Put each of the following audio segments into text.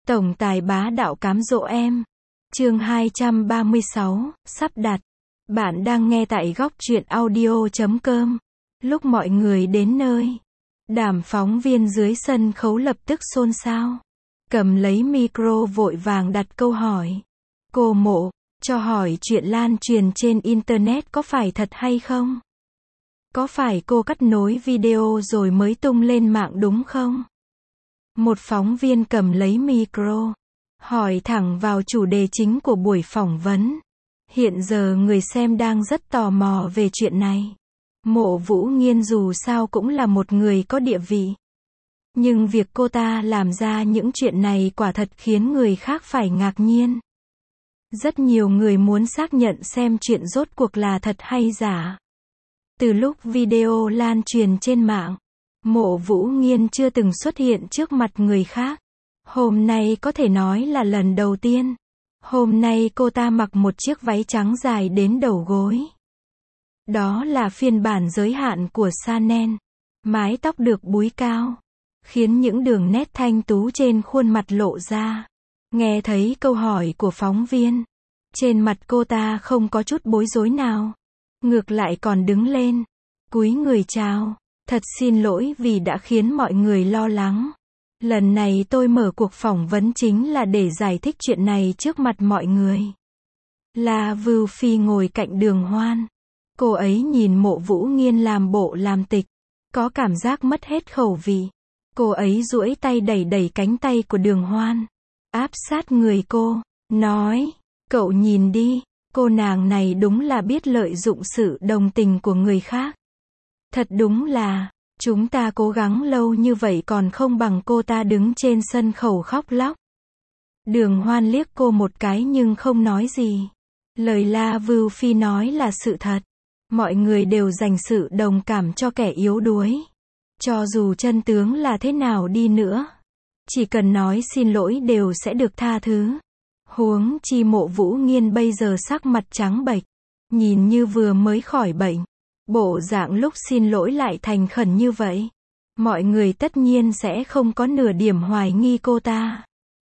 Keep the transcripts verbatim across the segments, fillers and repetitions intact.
Tổng tài bá đạo cám dỗ em. Chương hai trăm ba mươi sáu, sắp đặt. Bạn đang nghe tại góc truyện audio chấm com. Lúc mọi người đến nơi, đám phóng viên dưới sân khấu lập tức xôn xao. Cầm lấy micro vội vàng đặt câu hỏi. Cô Mộ, cho hỏi chuyện lan truyền trên Internet có phải thật hay không? Có phải cô cắt nối video rồi mới tung lên mạng đúng không? Một phóng viên cầm lấy micro, hỏi thẳng vào chủ đề chính của buổi phỏng vấn. Hiện giờ người xem đang rất tò mò về chuyện này. Mộ Vũ Nghiên dù sao cũng là một người có địa vị. Nhưng việc cô ta làm ra những chuyện này quả thật khiến người khác phải ngạc nhiên. Rất nhiều người muốn xác nhận xem chuyện rốt cuộc là thật hay giả. Từ lúc video lan truyền trên mạng, Mộ Vũ Nghiên chưa từng xuất hiện trước mặt người khác. Hôm nay có thể nói là lần đầu tiên. Hôm nay cô ta mặc một chiếc váy trắng dài đến đầu gối. Đó là phiên bản giới hạn của Chanel. Mái tóc được búi cao, khiến những đường nét thanh tú trên khuôn mặt lộ ra. Nghe thấy câu hỏi của phóng viên, trên mặt cô ta không có chút bối rối nào. Ngược lại còn đứng lên, cúi người chào. Thật xin lỗi vì đã khiến mọi người lo lắng. Lần này tôi mở cuộc phỏng vấn chính là để giải thích chuyện này trước mặt mọi người. La Vưu Phi ngồi cạnh Đường Hoan. Cô ấy nhìn Mộ Vũ Nghiên làm bộ làm tịch, có cảm giác mất hết khẩu vị. Cô ấy duỗi tay đẩy đẩy cánh tay của Đường Hoan, áp sát người cô, nói, cậu nhìn đi, cô nàng này đúng là biết lợi dụng sự đồng tình của người khác. Thật đúng là, chúng ta cố gắng lâu như vậy còn không bằng cô ta đứng trên sân khấu khóc lóc. Đường Hoan liếc cô một cái nhưng không nói gì. Lời La Vưu Phi nói là sự thật. Mọi người đều dành sự đồng cảm cho kẻ yếu đuối. Cho dù chân tướng là thế nào đi nữa, chỉ cần nói xin lỗi đều sẽ được tha thứ. Huống chi Mộ Vũ Nghiên bây giờ sắc mặt trắng bệch, nhìn như vừa mới khỏi bệnh. Bộ dạng lúc xin lỗi lại thành khẩn như vậy. Mọi người tất nhiên sẽ không có nửa điểm hoài nghi cô ta.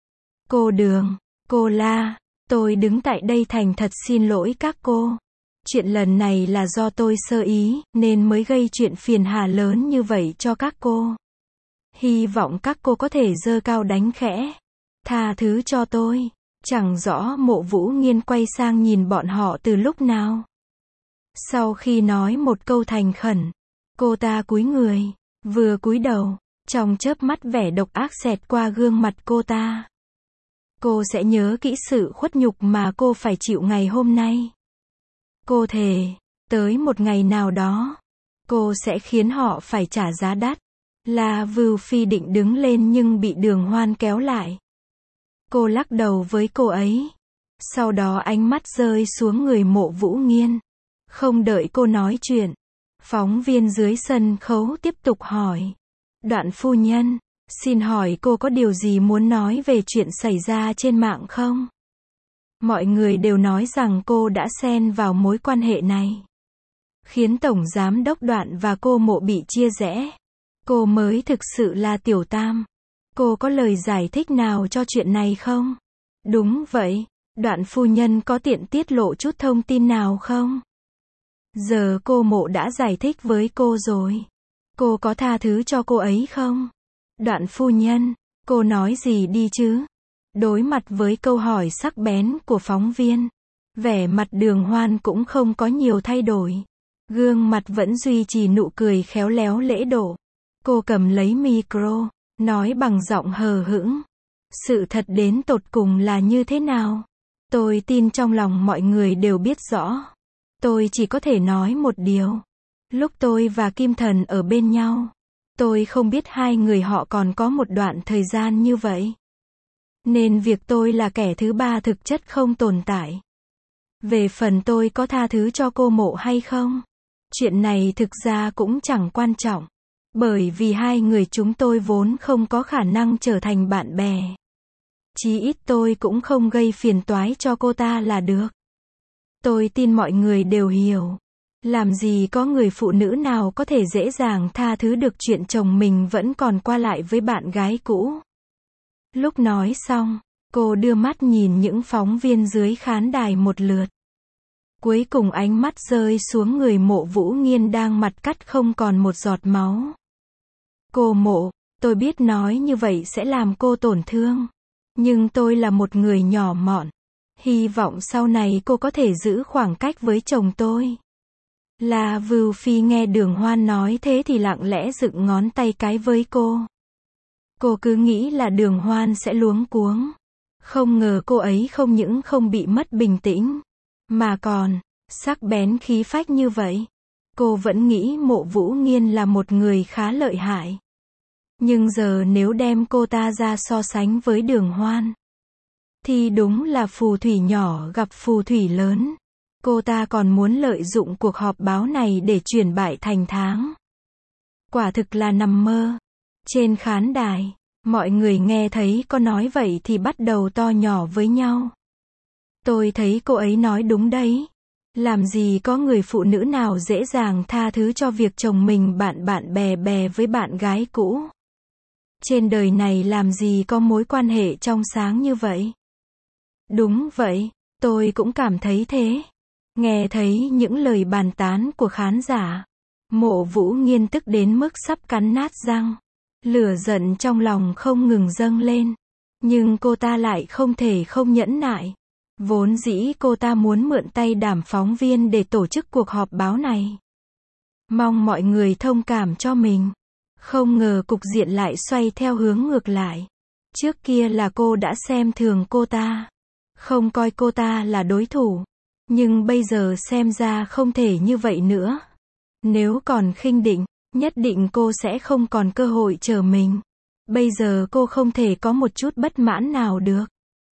Cô Đường, cô La, tôi đứng tại đây thành thật xin lỗi các cô. Chuyện lần này là do tôi sơ ý, nên mới gây chuyện phiền hà lớn như vậy cho các cô. Hy vọng các cô có thể giơ cao đánh khẽ, tha thứ cho tôi. Chẳng rõ Mộ Vũ Nghiên quay sang nhìn bọn họ từ lúc nào. Sau khi nói một câu thành khẩn, cô ta cúi người, vừa cúi đầu, trong chớp mắt vẻ độc ác xẹt qua gương mặt cô ta. Cô sẽ nhớ kỹ sự khuất nhục mà cô phải chịu ngày hôm nay. Cô thề, tới một ngày nào đó, cô sẽ khiến họ phải trả giá đắt. La Vưu Phi định đứng lên nhưng bị Đường Hoan kéo lại. Cô lắc đầu với cô ấy. Sau đó ánh mắt rơi xuống người Mộ Vũ Nghiên. Không đợi cô nói chuyện, phóng viên dưới sân khấu tiếp tục hỏi. Đoạn phu nhân, xin hỏi cô có điều gì muốn nói về chuyện xảy ra trên mạng không? Mọi người đều nói rằng cô đã xen vào mối quan hệ này, khiến Tổng Giám đốc Đoạn và cô Mộ bị chia rẽ. Cô mới thực sự là tiểu tam. Cô có lời giải thích nào cho chuyện này không? Đúng vậy, Đoạn phu nhân có tiện tiết lộ chút thông tin nào không? Giờ cô Mộ đã giải thích với cô rồi. Cô có tha thứ cho cô ấy không? Đoạn phu nhân, cô nói gì đi chứ? Đối mặt với câu hỏi sắc bén của phóng viên, vẻ mặt Đường Hoan cũng không có nhiều thay đổi. Gương mặt vẫn duy trì nụ cười khéo léo lễ độ. Cô cầm lấy micro, nói bằng giọng hờ hững. Sự thật đến tột cùng là như thế nào? Tôi tin trong lòng mọi người đều biết rõ. Tôi chỉ có thể nói một điều. Lúc tôi và Kim Thần ở bên nhau, tôi không biết hai người họ còn có một đoạn thời gian như vậy. Nên việc tôi là kẻ thứ ba thực chất không tồn tại. Về phần tôi có tha thứ cho cô Mộ hay không, chuyện này thực ra cũng chẳng quan trọng. Bởi vì hai người chúng tôi vốn không có khả năng trở thành bạn bè. Chí ít tôi cũng không gây phiền toái cho cô ta là được. Tôi tin mọi người đều hiểu. Làm gì có người phụ nữ nào có thể dễ dàng tha thứ được chuyện chồng mình vẫn còn qua lại với bạn gái cũ. Lúc nói xong, cô đưa mắt nhìn những phóng viên dưới khán đài một lượt. Cuối cùng ánh mắt rơi xuống người Mộ Vũ Nghiên đang mặt cắt không còn một giọt máu. Cô Mộ, tôi biết nói như vậy sẽ làm cô tổn thương. Nhưng tôi là một người nhỏ mọn. Hy vọng sau này cô có thể giữ khoảng cách với chồng tôi. La Vưu Phi nghe Đường Hoan nói thế thì lặng lẽ dựng ngón tay cái với cô. Cô cứ nghĩ là Đường Hoan sẽ luống cuống. Không ngờ cô ấy không những không bị mất bình tĩnh, mà còn sắc bén khí phách như vậy. Cô vẫn nghĩ Mộ Vũ Nghiên là một người khá lợi hại. Nhưng giờ nếu đem cô ta ra so sánh với Đường Hoan, thì đúng là phù thủy nhỏ gặp phù thủy lớn. Cô ta còn muốn lợi dụng cuộc họp báo này để chuyển bại thành thắng. Quả thực là nằm mơ. Trên khán đài, mọi người nghe thấy có nói vậy thì bắt đầu to nhỏ với nhau. Tôi thấy cô ấy nói đúng đấy. Làm gì có người phụ nữ nào dễ dàng tha thứ cho việc chồng mình bạn bạn bè bè với bạn gái cũ. Trên đời này làm gì có mối quan hệ trong sáng như vậy. Đúng vậy, tôi cũng cảm thấy thế. Nghe thấy những lời bàn tán của khán giả, Mộ Vũ Nghiên tức đến mức sắp cắn nát răng. Lửa giận trong lòng không ngừng dâng lên. Nhưng cô ta lại không thể không nhẫn nại. Vốn dĩ cô ta muốn mượn tay đám phóng viên để tổ chức cuộc họp báo này. Mong mọi người thông cảm cho mình. Không ngờ cục diện lại xoay theo hướng ngược lại. Trước kia là cô đã xem thường cô ta. Không coi cô ta là đối thủ. Nhưng bây giờ xem ra không thể như vậy nữa. Nếu còn khinh định, nhất định cô sẽ không còn cơ hội chờ mình. Bây giờ cô không thể có một chút bất mãn nào được.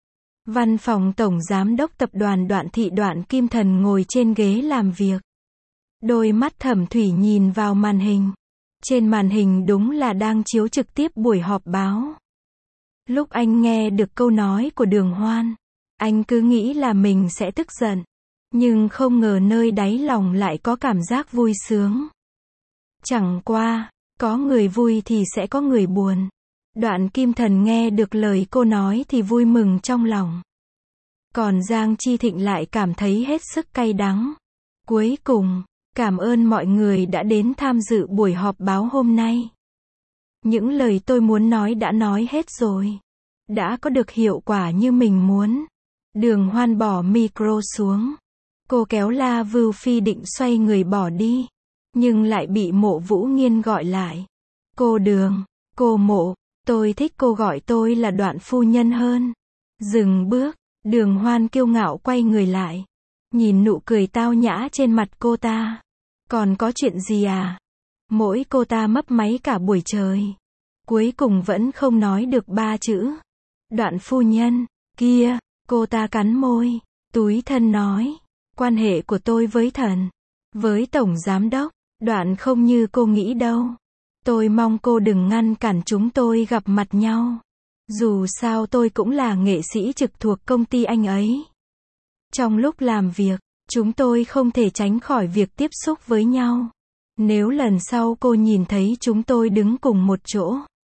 Văn phòng Tổng Giám đốc Tập đoàn Đoạn Thị Đoạn Kim Thần ngồi trên ghế làm việc. Đôi mắt Thẩm Thủy nhìn vào màn hình. Trên màn hình đúng là đang chiếu trực tiếp buổi họp báo. Lúc anh nghe được câu nói của Đường Hoan, anh cứ nghĩ là mình sẽ tức giận. Nhưng không ngờ nơi đáy lòng lại có cảm giác vui sướng. Chẳng qua, có người vui thì sẽ có người buồn. Đoạn Kim Thần nghe được lời cô nói thì vui mừng trong lòng. Còn Giang Chi Thịnh lại cảm thấy hết sức cay đắng. Cuối cùng, cảm ơn mọi người đã đến tham dự buổi họp báo hôm nay. Những lời tôi muốn nói đã nói hết rồi. Đã có được hiệu quả như mình muốn. Đường Hoan bỏ micro xuống. Cô kéo La Vưu Phi định xoay người bỏ đi. Nhưng lại bị Mộ Vũ Nghiên gọi lại. Cô Đường, cô Mộ, tôi thích cô gọi tôi là Đoạn phu nhân hơn. Dừng bước, Đường Hoan kiêu ngạo quay người lại. Nhìn nụ cười tao nhã trên mặt cô ta. Còn có chuyện gì à? Mỗi cô ta mấp máy cả buổi trời. Cuối cùng vẫn không nói được ba chữ. Đoạn phu nhân, kia, cô ta cắn môi, túi thân nói. Quan hệ của tôi với thần, với Tổng Giám đốc, Đoạn không như cô nghĩ đâu. Tôi mong cô đừng ngăn cản chúng tôi gặp mặt nhau. Dù sao tôi cũng là nghệ sĩ trực thuộc công ty anh ấy. Trong lúc làm việc, chúng tôi không thể tránh khỏi việc tiếp xúc với nhau. Nếu lần sau cô nhìn thấy chúng tôi đứng cùng một chỗ,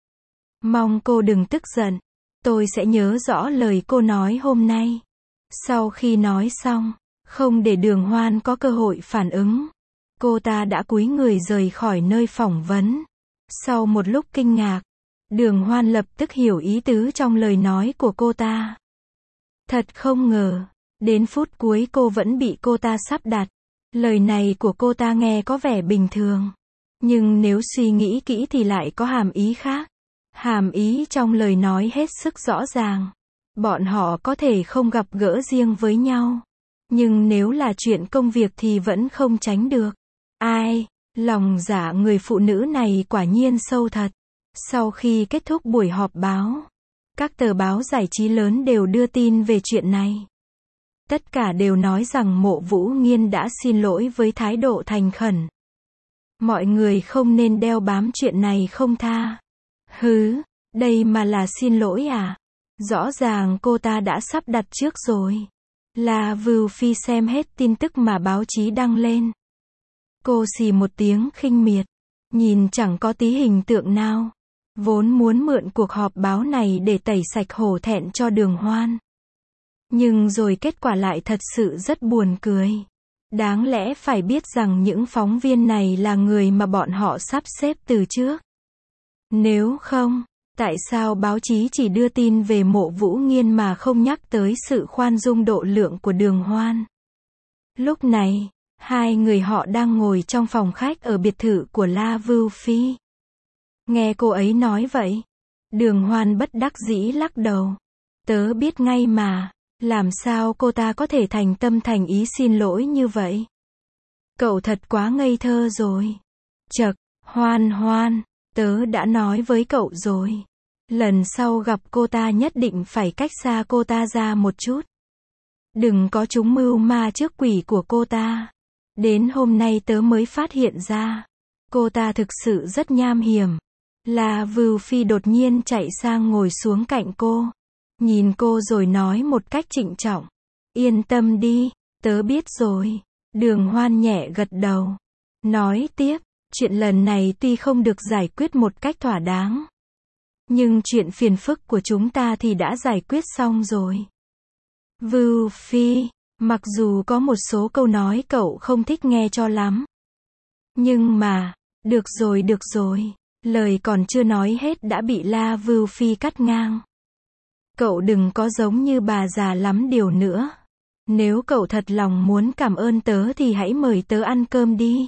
mong cô đừng tức giận. Tôi sẽ nhớ rõ lời cô nói hôm nay. Sau khi nói xong, không để Đường Hoan có cơ hội phản ứng, cô ta đã cúi người rời khỏi nơi phỏng vấn. Sau một lúc kinh ngạc, Đường Hoan lập tức hiểu ý tứ trong lời nói của cô ta. Thật không ngờ, đến phút cuối cô vẫn bị cô ta sắp đặt. Lời này của cô ta nghe có vẻ bình thường, nhưng nếu suy nghĩ kỹ thì lại có hàm ý khác. Hàm ý trong lời nói hết sức rõ ràng. Bọn họ có thể không gặp gỡ riêng với nhau, nhưng nếu là chuyện công việc thì vẫn không tránh được. Ai, lòng dạ người phụ nữ này quả nhiên sâu thật. Sau khi kết thúc buổi họp báo, các tờ báo giải trí lớn đều đưa tin về chuyện này. Tất cả đều nói rằng Mộ Vũ Nghiên đã xin lỗi với thái độ thành khẩn. Mọi người không nên đeo bám chuyện này không tha. Hứ, đây mà là xin lỗi à? Rõ ràng cô ta đã sắp đặt trước rồi. La Vưu Phi xem hết tin tức mà báo chí đăng lên. Cô xì một tiếng khinh miệt, nhìn chẳng có tí hình tượng nào. Vốn muốn mượn cuộc họp báo này để tẩy sạch hổ thẹn cho Đường Hoan. Nhưng rồi kết quả lại thật sự rất buồn cười. Đáng lẽ phải biết rằng những phóng viên này là người mà bọn họ sắp xếp từ trước. Nếu không, tại sao báo chí chỉ đưa tin về Mộ Vũ Nghiên mà không nhắc tới sự khoan dung độ lượng của Đường Hoan? Lúc này, hai người họ đang ngồi trong phòng khách ở biệt thự của La Vưu Phi. Nghe cô ấy nói vậy, Đường Hoan bất đắc dĩ lắc đầu. Tớ biết ngay mà, làm sao cô ta có thể thành tâm thành ý xin lỗi như vậy? Cậu thật quá ngây thơ rồi. Chậc, Hoan Hoan, tớ đã nói với cậu rồi. Lần sau gặp cô ta nhất định phải cách xa cô ta ra một chút. Đừng có trúng mưu ma trước quỷ của cô ta. Đến hôm nay tớ mới phát hiện ra, cô ta thực sự rất nham hiểm. La Vưu Phi đột nhiên chạy sang ngồi xuống cạnh cô. Nhìn cô rồi nói một cách trịnh trọng. Yên tâm đi, tớ biết rồi. Đường Hoan nhẹ gật đầu. Nói tiếp, chuyện lần này tuy không được giải quyết một cách thỏa đáng. Nhưng chuyện phiền phức của chúng ta thì đã giải quyết xong rồi. Vưu Phi, mặc dù có một số câu nói cậu không thích nghe cho lắm. Nhưng mà, được rồi được rồi. Lời còn chưa nói hết đã bị La Vưu Phi cắt ngang. Cậu đừng có giống như bà già lắm điều nữa. Nếu cậu thật lòng muốn cảm ơn tớ thì hãy mời tớ ăn cơm đi.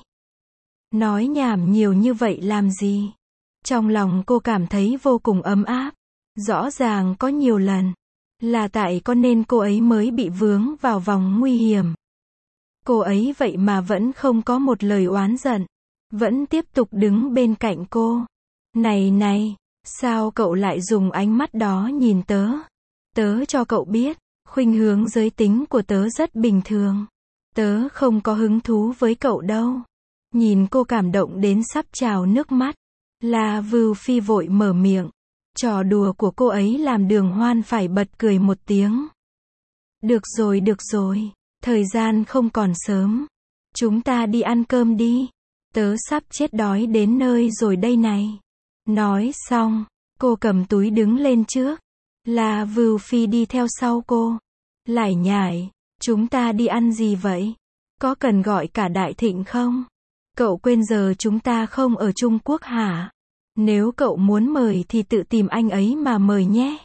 Nói nhảm nhiều như vậy làm gì? Trong lòng cô cảm thấy vô cùng ấm áp. Rõ ràng có nhiều lần là tại có nên cô ấy mới bị vướng vào vòng nguy hiểm. Cô ấy vậy mà vẫn không có một lời oán giận. Vẫn tiếp tục đứng bên cạnh cô. Này này, sao cậu lại dùng ánh mắt đó nhìn tớ? Tớ cho cậu biết, khuynh hướng giới tính của tớ rất bình thường. Tớ không có hứng thú với cậu đâu. Nhìn cô cảm động đến sắp trào nước mắt. La Vưu Phi vội mở miệng. Trò đùa của cô ấy làm Đường Hoan phải bật cười một tiếng. Được rồi được rồi, thời gian không còn sớm. Chúng ta đi ăn cơm đi. Tớ sắp chết đói đến nơi rồi đây này. Nói xong, cô cầm túi đứng lên trước. La Vưu Phi đi theo sau cô. Lải nhải, chúng ta đi ăn gì vậy? Có cần gọi cả Đại Thịnh không? Cậu quên giờ chúng ta không ở Trung Quốc hả? Nếu cậu muốn mời thì tự tìm anh ấy mà mời nhé.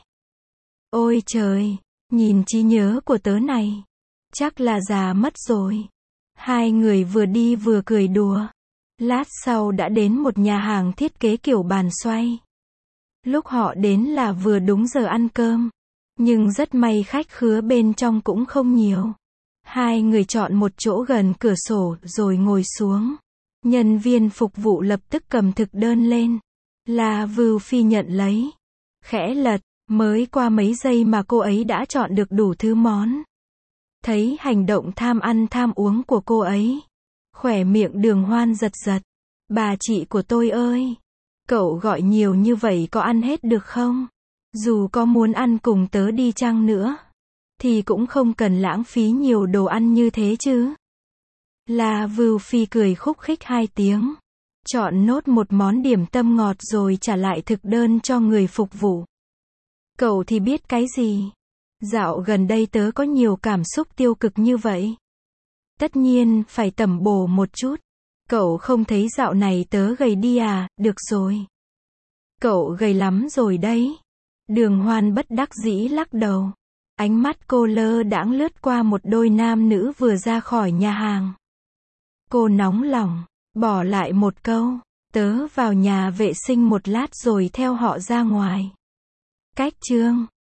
Ôi trời, nhìn trí nhớ của tớ này. Chắc là già mất rồi. Hai người vừa đi vừa cười đùa. Lát sau đã đến một nhà hàng thiết kế kiểu bàn xoay. Lúc họ đến là vừa đúng giờ ăn cơm. Nhưng rất may khách khứa bên trong cũng không nhiều. Hai người chọn một chỗ gần cửa sổ rồi ngồi xuống. Nhân viên phục vụ lập tức cầm thực đơn lên. La Vưu Phi nhận lấy. Khẽ lật, mới qua mấy giây mà cô ấy đã chọn được đủ thứ món. Thấy hành động tham ăn tham uống của cô ấy. Khỏe miệng Đường Hoan giật giật. Bà chị của tôi ơi! Cậu gọi nhiều như vậy có ăn hết được không? Dù có muốn ăn cùng tớ đi chăng nữa, thì cũng không cần lãng phí nhiều đồ ăn như thế chứ. La Vưu Phi cười khúc khích hai tiếng. Chọn nốt một món điểm tâm ngọt rồi trả lại thực đơn cho người phục vụ. Cậu thì biết cái gì? Dạo gần đây tớ có nhiều cảm xúc tiêu cực như vậy. Tất nhiên, phải tẩm bổ một chút. Cậu không thấy dạo này tớ gầy đi à? Được rồi. Cậu gầy lắm rồi đấy. Đường Hoan bất đắc dĩ lắc đầu. Ánh mắt cô lơ đãng lướt qua một đôi nam nữ vừa ra khỏi nhà hàng. Cô nóng lòng, bỏ lại một câu. Tớ vào nhà vệ sinh một lát rồi theo họ ra ngoài. Cách chương